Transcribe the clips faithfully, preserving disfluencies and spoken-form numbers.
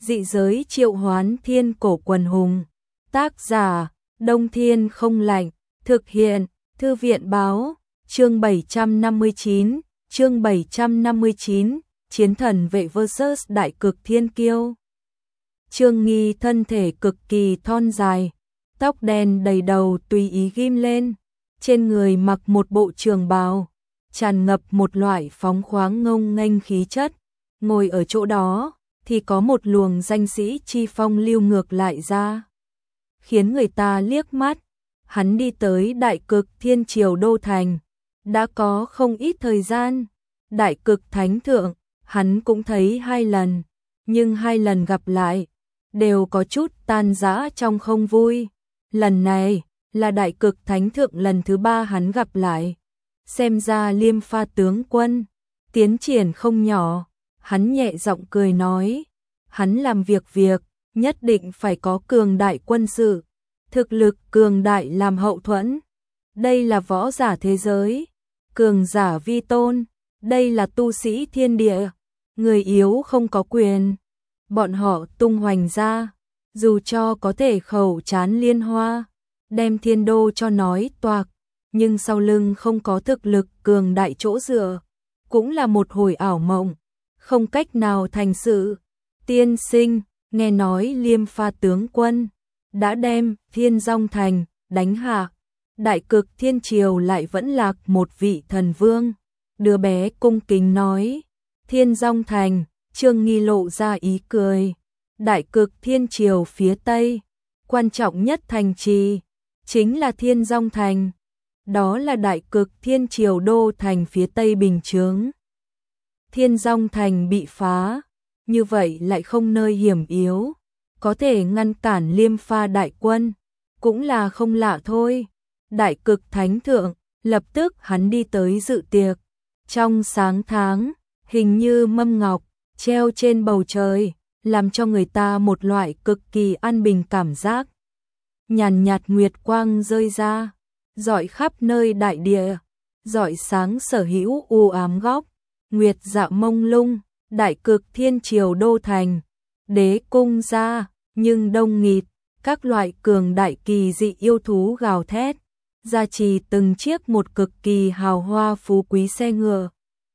Dị giới triệu hoán thiên cổ quần hùng. Tác giả, Đông Thiên không lạnh. Thực hiện, Thư viện báo. Chương bảy trăm năm mươi chín, chương bảy trăm năm mươi chín, Chiến thần vệ versus Đại cực thiên kiêu. Trương Nghi thân thể cực kỳ thon dài, tóc đen đầy đầu tùy ý ghim lên, trên người mặc một bộ trường bào, tràn ngập một loại phóng khoáng ngông nghênh khí chất, ngồi ở chỗ đó thì có một luồng danh sĩ chi phong lưu ngược lại ra, khiến người ta liếc mắt. Hắn đi tới Đại Cực Thiên Triều Đô Thành, đã có không ít thời gian. Đại Cực Thánh Thượng, hắn cũng thấy hai lần, nhưng hai lần gặp lại, đều có chút tan rã trong không vui. Lần này, là Đại Cực Thánh Thượng lần thứ ba hắn gặp lại. Xem ra Liêm Pha tướng quân, tiến triển không nhỏ, hắn nhẹ giọng cười nói. Hắn làm việc việc, nhất định phải có cường đại quân sự, thực lực cường đại làm hậu thuẫn. Đây là võ giả thế giới, cường giả vi tôn, đây là tu sĩ thiên địa, người yếu không có quyền. Bọn họ tung hoành ra, dù cho có thể khẩu chán liên hoa, đem thiên đô cho nói toạc, nhưng sau lưng không có thực lực cường đại chỗ dựa, cũng là một hồi ảo mộng, không cách nào thành sự. Tiên sinh, nghe nói Liêm Pha tướng quân đã đem Thiên Dong Thành đánh hạ, Đại Cực Thiên Triều lại vẫn lạc một vị thần vương. Đứa bé cung kính nói. Thiên Dong Thành, Trương Nghi lộ ra ý cười. Đại Cực Thiên Triều phía Tây, quan trọng nhất thành trì chính là Thiên Dong Thành. Đó là Đại Cực Thiên Triều Đô Thành phía Tây bình chướng. Thiên Dong Thành bị phá, như vậy lại không nơi hiểm yếu, có thể ngăn cản Liêm Pha đại quân, cũng là không lạ thôi. Đại Cực Thánh Thượng, lập tức hắn đi tới dự tiệc. Trong sáng tháng, hình như mâm ngọc, treo trên bầu trời, làm cho người ta một loại cực kỳ an bình cảm giác. Nhàn nhạt nguyệt quang rơi ra, rọi khắp nơi đại địa, rọi sáng sở hữu u ám góc. Nguyệt dạ mông lung, Đại Cực Thiên Triều Đô Thành, đế cung ra, nhưng đông nghịt, các loại cường đại kỳ dị yêu thú gào thét, gia trì từng chiếc một cực kỳ hào hoa phú quý xe ngựa.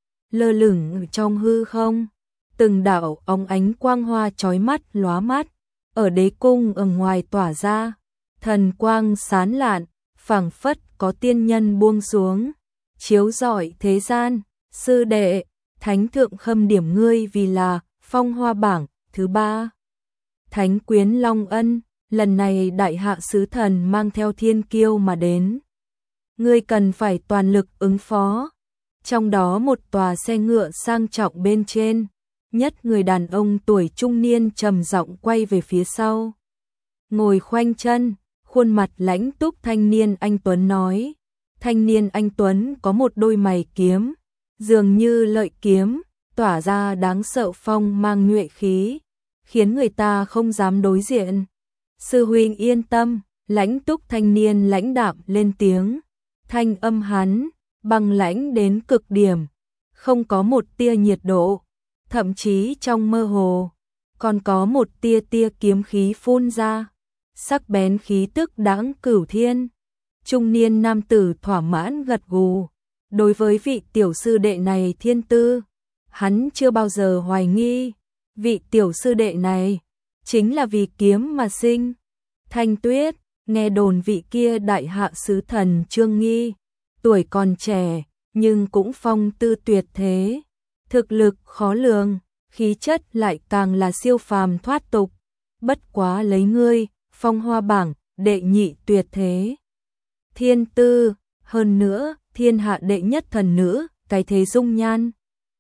Lơ lửng trong hư không, từng đạo óng ánh quang hoa chói mắt lóa mắt, ở đế cung ở ngoài tỏa ra, thần quang sán lạn, phảng phất có tiên nhân buông xuống, chiếu rọi thế gian. Sư đệ, Thánh Thượng khâm điểm ngươi vì là phong hoa bảng thứ ba. Thánh quyến Long Ân, lần này đại hạ sứ thần mang theo thiên kiêu mà đến. Ngươi cần phải toàn lực ứng phó. Trong đó một tòa xe ngựa sang trọng bên trên, nhất người đàn ông tuổi trung niên trầm giọng quay về phía sau. Ngồi khoanh chân, khuôn mặt lãnh túc thanh niên anh Tuấn nói. Thanh niên anh Tuấn có một đôi mày kiếm, dường như lợi kiếm, tỏa ra đáng sợ phong mang nhuệ khí, khiến người ta không dám đối diện. Sư huynh yên tâm, lãnh túc thanh niên lãnh đạm lên tiếng. Thanh âm hắn, băng lãnh đến cực điểm, không có một tia nhiệt độ, thậm chí trong mơ hồ, còn có một tia tia kiếm khí phun ra, sắc bén khí tức đãng cửu thiên. Trung niên nam tử thỏa mãn gật gù. Đối với vị tiểu sư đệ này thiên tư, hắn chưa bao giờ hoài nghi. Vị tiểu sư đệ này chính là vì kiếm mà sinh. Thanh Tuyết, nghe đồn vị kia đại hạ sứ thần Trương Nghi, tuổi còn trẻ nhưng cũng phong tư tuyệt thế, thực lực khó lường, khí chất lại càng là siêu phàm thoát tục. Bất quá lấy ngươi, phong hoa bảng đệ nhị tuyệt thế thiên tư, hơn nữa thiên hạ đệ nhất thần nữ, cái thế dung nhan.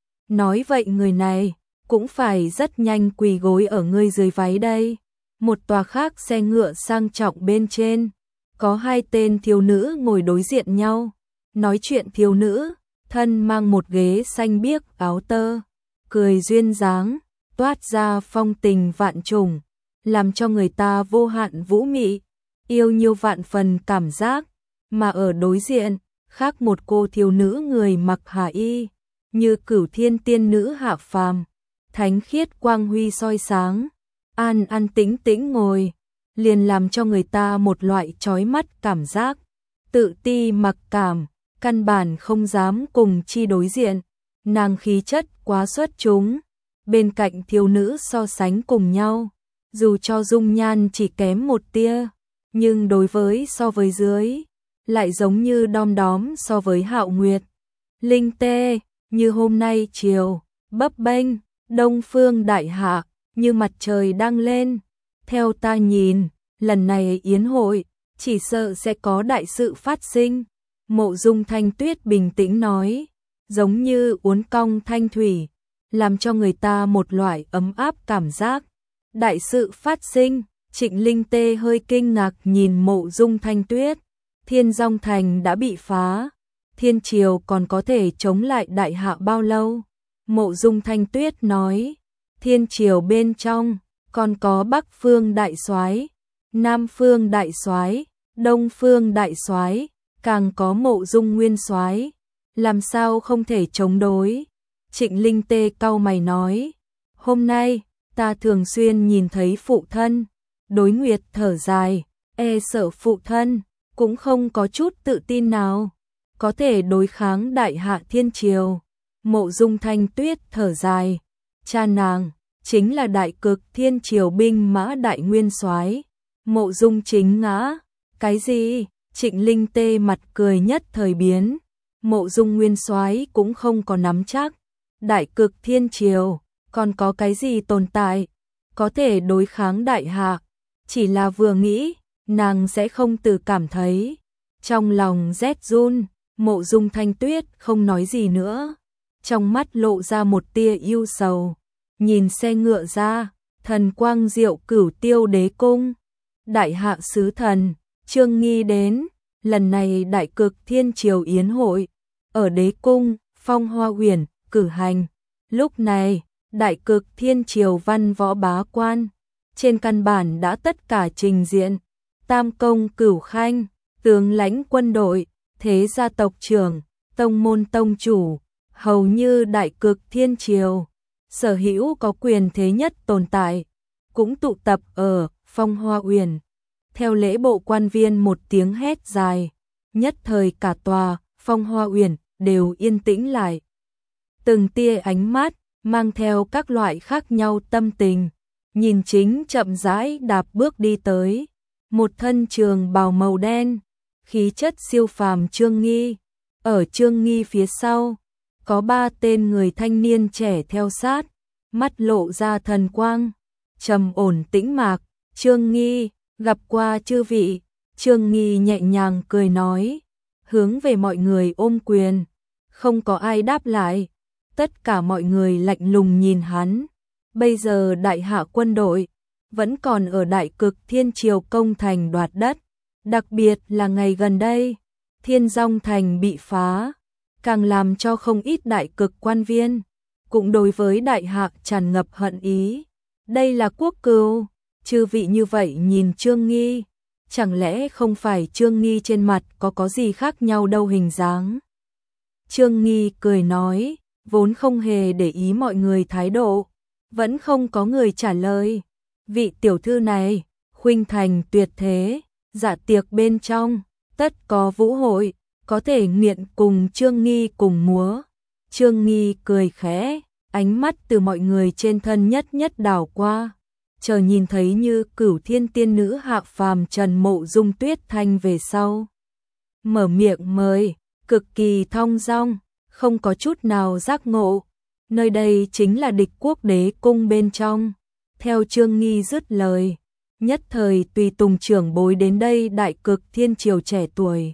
Nói vậy người này cũng phải rất nhanh quỳ gối ở ngươi dưới váy đây. Một tòa khác xe ngựa sang trọng bên trên, có hai tên thiếu nữ ngồi đối diện nhau. Nói chuyện thiếu nữ, thân mang một ghế xanh biếc áo tơ, cười duyên dáng, toát ra phong tình vạn trùng, làm cho người ta vô hạn vũ mị, yêu nhiêu vạn phần cảm giác. Mà ở đối diện, khác một cô thiếu nữ người mặc hà y, như cửu thiên tiên nữ hạ phàm, thánh khiết quang huy soi sáng, an an tĩnh tĩnh ngồi, liền làm cho người ta một loại chói mắt cảm giác, tự ti mặc cảm, căn bản không dám cùng chi đối diện, nàng khí chất quá xuất chúng, bên cạnh thiếu nữ so sánh cùng nhau, dù cho dung nhan chỉ kém một tia, nhưng đối với so với dưới, lại giống như đom đóm so với Hạo Nguyệt. Linh tê, như hôm nay chiều, bấp bênh, đông phương đại hạ, như mặt trời đang lên. Theo ta nhìn, lần này yến hội, chỉ sợ sẽ có đại sự phát sinh. Mộ Dung Thanh Tuyết bình tĩnh nói, giống như uốn cong thanh thủy, làm cho người ta một loại ấm áp cảm giác. Đại sự phát sinh, Trịnh Linh Tê hơi kinh ngạc nhìn Mộ Dung Thanh Tuyết. Thiên Dong Thành đã bị phá, Thiên Triều còn có thể chống lại đại hạ bao lâu? Mộ Dung Thanh Tuyết nói, Thiên Triều bên trong còn có Bắc Phương Đại Soái, Nam Phương Đại Soái, Đông Phương Đại Soái, càng có Mộ Dung Nguyên Soái, làm sao không thể chống đối? Trịnh Linh Tê cau mày nói, hôm nay ta thường xuyên nhìn thấy phụ thân. Đối Nguyệt thở dài, e sợ phụ thân cũng không có chút tự tin nào có thể đối kháng đại hạ Thiên Triều. Mộ Dung Thanh Tuyết thở dài, cha nàng chính là đại cực Thiên Triều binh mã đại nguyên soái. Mộ Dung Chính ngã. Cái gì? Trịnh Linh Tê mặt cười nhất thời biến. Mộ Dung Nguyên soái cũng không có nắm chắc. Đại cực Thiên Triều còn có cái gì tồn tại có thể đối kháng đại hạ? Chỉ là vừa nghĩ, nàng sẽ không tự cảm thấy trong lòng rét run. Mộ Dung Thanh Tuyết không nói gì nữa, trong mắt lộ ra một tia ưu sầu, nhìn xe ngựa ra, thần quang diệu Cửu Tiêu Đế cung. Đại hạ sứ thần Trương Nghi đến, lần này đại cực Thiên Triều yến hội ở đế cung Phong Hoa Uyển cử hành. Lúc này, đại cực Thiên Triều văn võ bá quan trên căn bản đã tất cả trình diện. Tam công cửu khanh, tướng lãnh quân đội, thế gia tộc trưởng, tông môn tông chủ, hầu như đại cực Thiên Triều sở hữu có quyền thế nhất tồn tại, cũng tụ tập ở Phong Hoa Uyển. Theo lễ bộ quan viên một tiếng hét dài, nhất thời cả tòa Phong Hoa Uyển đều yên tĩnh lại. Từng tia ánh mắt mang theo các loại khác nhau tâm tình, nhìn chính chậm rãi đạp bước đi tới, một thân trường bào màu đen, khí chất siêu phàm Trương Nghi. Ở Trương Nghi phía sau, có ba tên người thanh niên trẻ theo sát, mắt lộ ra thần quang, trầm ổn tĩnh mạc. Trương Nghi, gặp qua chư vị. Trương Nghi nhẹ nhàng cười nói, hướng về mọi người ôm quyền. Không có ai đáp lại, tất cả mọi người lạnh lùng nhìn hắn. Bây giờ đại hạ quân đội vẫn còn ở đại cực Thiên Triều công thành đoạt đất, đặc biệt là ngày gần đây, Thiên Dong Thành bị phá, càng làm cho không ít đại cực quan viên cũng đối với đại hạ tràn ngập hận ý. Đây là quốc cừu. Chư vị như vậy nhìn Trương Nghi, chẳng lẽ không phải Trương Nghi trên mặt có có gì khác nhau đâu hình dáng? Trương Nghi cười nói, vốn không hề để ý mọi người thái độ, vẫn không có người trả lời. Vị tiểu thư này, khuynh thành tuyệt thế, dạ tiệc bên trong, tất có vũ hội, có thể nguyện cùng Trương Nghi cùng múa. Trương Nghi cười khẽ, ánh mắt từ mọi người trên thân nhất nhất đảo qua, chờ nhìn thấy như Cửu Thiên tiên nữ hạ phàm Trần Mộ Dung Tuyết Thanh về sau. Mở miệng mời, cực kỳ thong dong, không có chút nào giác ngộ. Nơi đây chính là địch quốc đế cung bên trong. Theo Trương Nghi dứt lời, nhất thời tùy tùng trưởng bối đến đây đại cực Thiên Triều trẻ tuổi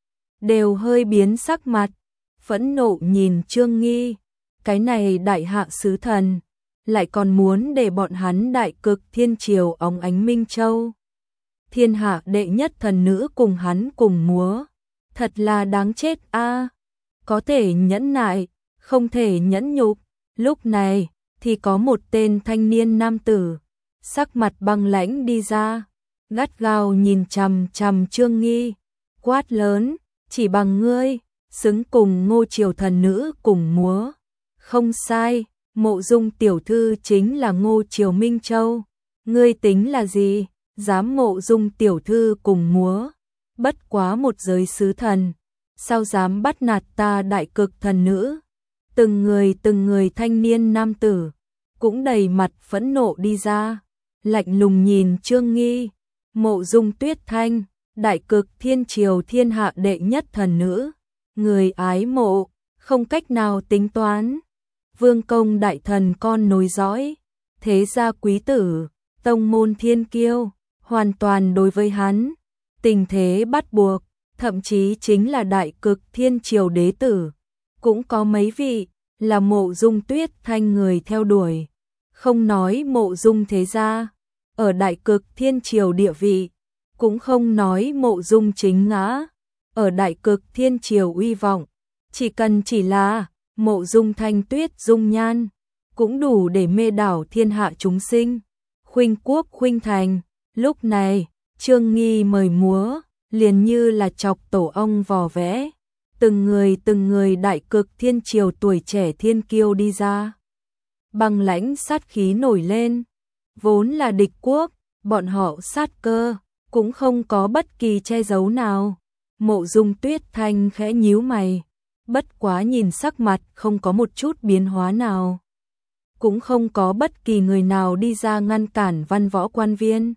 đều hơi biến sắc mặt, phẫn nộ nhìn Trương Nghi. Cái này đại hạ sứ thần lại còn muốn để bọn hắn đại cực Thiên Triều óng ánh Minh Châu, thiên hạ đệ nhất thần nữ cùng hắn cùng múa, thật là đáng chết a. À, có thể nhẫn nại, không thể nhẫn nhục. Lúc này thì có một tên thanh niên nam tử, sắc mặt băng lãnh đi ra, gắt gao nhìn chằm chằm Trương Nghi, quát lớn, chỉ bằng ngươi, xứng cùng Ngô Triều thần nữ cùng múa. Không sai, Mộ Dung tiểu thư chính là Ngô Triều Minh Châu, Ngươi tính là gì, dám Mộ Dung tiểu thư cùng múa, bất quá một giới sứ thần, sao dám bắt nạt ta đại cực thần nữ. Từng người từng người thanh niên nam tử, cũng đầy mặt phẫn nộ đi ra, lạnh lùng nhìn Trương Nghi. Mộ Dung Tuyết Thanh, đại cực thiên triều thiên hạ đệ nhất thần nữ, người ái mộ, không cách nào tính toán. Vương công đại thần con nối dõi, thế gia quý tử, tông môn thiên kiêu, hoàn toàn đối với hắn, tình thế bắt buộc, thậm chí chính là đại cực thiên triều đế tử, cũng có mấy vị là Mộ Dung Tuyết Thanh người theo đuổi. Không nói Mộ Dung thế gia ở đại cực thiên triều địa vị, cũng không nói Mộ Dung chính ngã ở đại cực thiên triều uy vọng, chỉ cần chỉ là Mộ Dung Thanh Tuyết dung nhan, cũng đủ để mê đảo thiên hạ chúng sinh, khuynh quốc khuynh thành. Lúc này, Trương Nghi mời múa, liền như là chọc tổ ong vò vẽ, từng người từng người đại cực thiên triều tuổi trẻ thiên kiêu đi ra. Băng lãnh sát khí nổi lên, vốn là địch quốc, bọn họ sát cơ, cũng không có bất kỳ che giấu nào. Mộ Dung Tuyết Thanh khẽ nhíu mày, bất quá nhìn sắc mặt không có một chút biến hóa nào. Cũng không có bất kỳ người nào đi ra ngăn cản văn võ quan viên.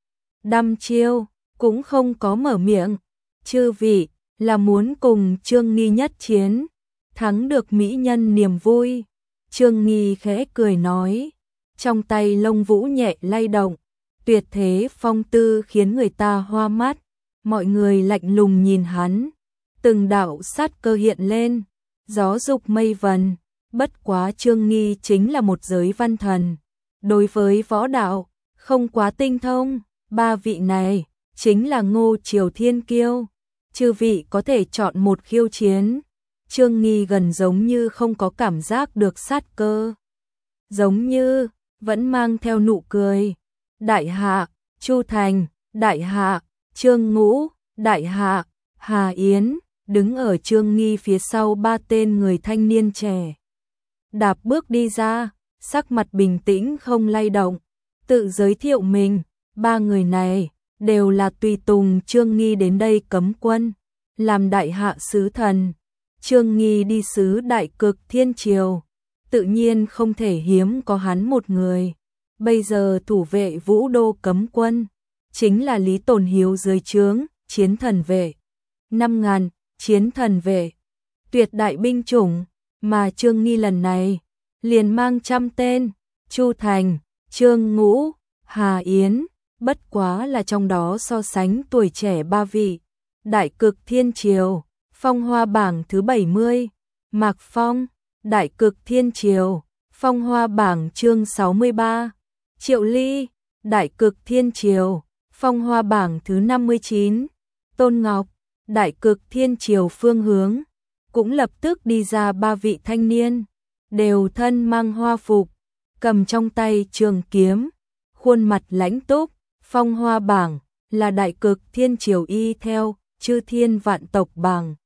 Đăm chiêu, cũng không có mở miệng, chư vị, là muốn cùng Trương Nghi nhất chiến, thắng được mỹ nhân niềm vui. Trương Nghi khẽ cười nói, trong tay lông vũ nhẹ lay động, tuyệt thế phong tư khiến người ta hoa mắt. Mọi người lạnh lùng nhìn hắn, từng đạo sát cơ hiện lên, gió dục mây vần. Bất quá Trương Nghi chính là một giới văn thần, đối với võ đạo không quá tinh thông. Ba vị này chính là Ngô Triều thiên kiêu, chư vị có thể chọn một khiêu chiến. Trương Nghi gần giống như không có cảm giác được sát cơ, giống như vẫn mang theo nụ cười. Đại hạ, Chu Thành, đại hạ, Trương Ngũ, đại hạ, Hà Yến. Đứng ở Trương Nghi phía sau ba tên người thanh niên trẻ, đạp bước đi ra, sắc mặt bình tĩnh không lay động, tự giới thiệu mình. Ba người này đều là tùy tùng Trương Nghi đến đây cấm quân, làm đại hạ sứ thần. Trương Nghi đi sứ đại cực thiên triều, tự nhiên không thể hiếm có hắn một người. Bây giờ thủ vệ vũ đô cấm quân, chính là Lý Tồn Hiếu dưới trướng, chiến thần vệ. Năm ngàn, chiến thần vệ, tuyệt đại binh chủng, mà Trương Nghi lần này, liền mang trăm tên, Chu Thành, Trương Ngũ, Hà Yến, bất quá là trong đó so sánh tuổi trẻ ba vị. Đại cực thiên triều, phong hoa bảng thứ bảy mươi, Mạc Phong, đại cực thiên triều, phong hoa bảng chương sáu mươi ba, Triệu Ly, đại cực thiên triều, phong hoa bảng thứ năm mươi chín, Tôn Ngọc, đại cực thiên triều phương hướng. Cũng lập tức đi ra ba vị thanh niên, đều thân mang hoa phục, cầm trong tay trường kiếm, khuôn mặt lãnh túc. Phong hoa bảng là đại cực thiên triều y theo chư thiên vạn tộc bảng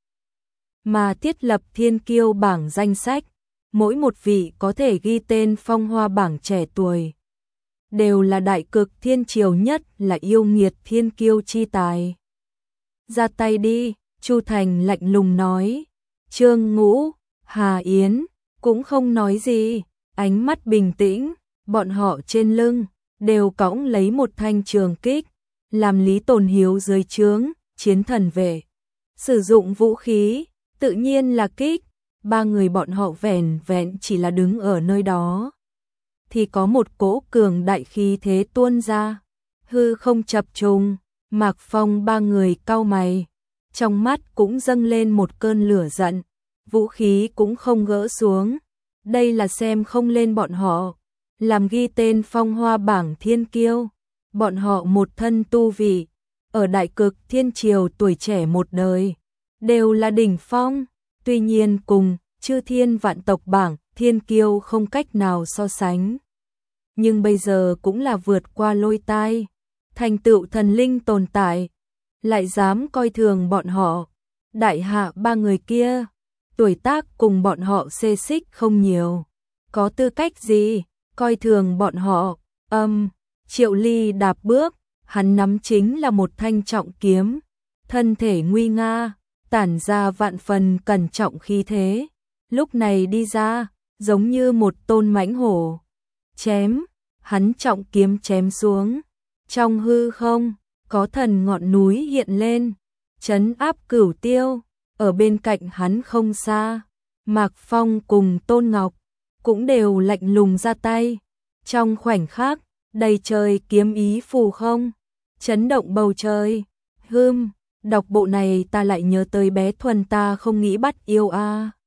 mà thiết lập thiên kiêu bảng danh sách, mỗi một vị có thể ghi tên phong hoa bảng trẻ tuổi, đều là đại cực thiên triều nhất là yêu nghiệt thiên kiêu chi tài. Ra tay đi, Chu Thành lạnh lùng nói. Trương Ngũ, Hà Yến cũng không nói gì, ánh mắt bình tĩnh, bọn họ trên lưng đều cõng lấy một thanh trường kích, làm Lý Tồn Hiếu dưới trướng, chiến thần vệ. Sử dụng vũ khí, tự nhiên là kích. Ba người bọn họ vẻn vẹn chỉ là đứng ở nơi đó, thì có một cỗ cường đại khí thế tuôn ra, hư không chập trùng. Mạc Phong ba người cau mày, trong mắt cũng dâng lên một cơn lửa giận, vũ khí cũng không gỡ xuống. Đây là xem không lên bọn họ, làm ghi tên phong hoa bảng thiên kiêu. Bọn họ một thân tu vị, ở đại cực thiên triều tuổi trẻ một đời, đều là đỉnh phong, tuy nhiên cùng chư thiên vạn tộc bảng thiên kiêu không cách nào so sánh. Nhưng bây giờ cũng là vượt qua lôi tai, thành tựu thần linh tồn tại, lại dám coi thường bọn họ. Đại hạ ba người kia, tuổi tác cùng bọn họ xê xích không nhiều, có tư cách gì coi thường bọn họ. Âm, Triệu Ly đạp bước, hắn nắm chính là một thanh trọng kiếm, thân thể nguy nga, tản ra vạn phần cẩn trọng khí thế, lúc này đi ra, giống như một tôn mãnh hổ. Chém, hắn trọng kiếm chém xuống, trong hư không, có thần ngọn núi hiện lên, trấn áp Cửu Tiêu, ở bên cạnh hắn không xa, Mạc Phong cùng Tôn Ngọc cũng đều lạnh lùng ra tay. Trong khoảnh khắc, đầy trời kiếm ý phù không, chấn động bầu trời. Hừm, đọc bộ này ta lại nhớ tới bé Thuần ta không nghĩ bắt yêu a.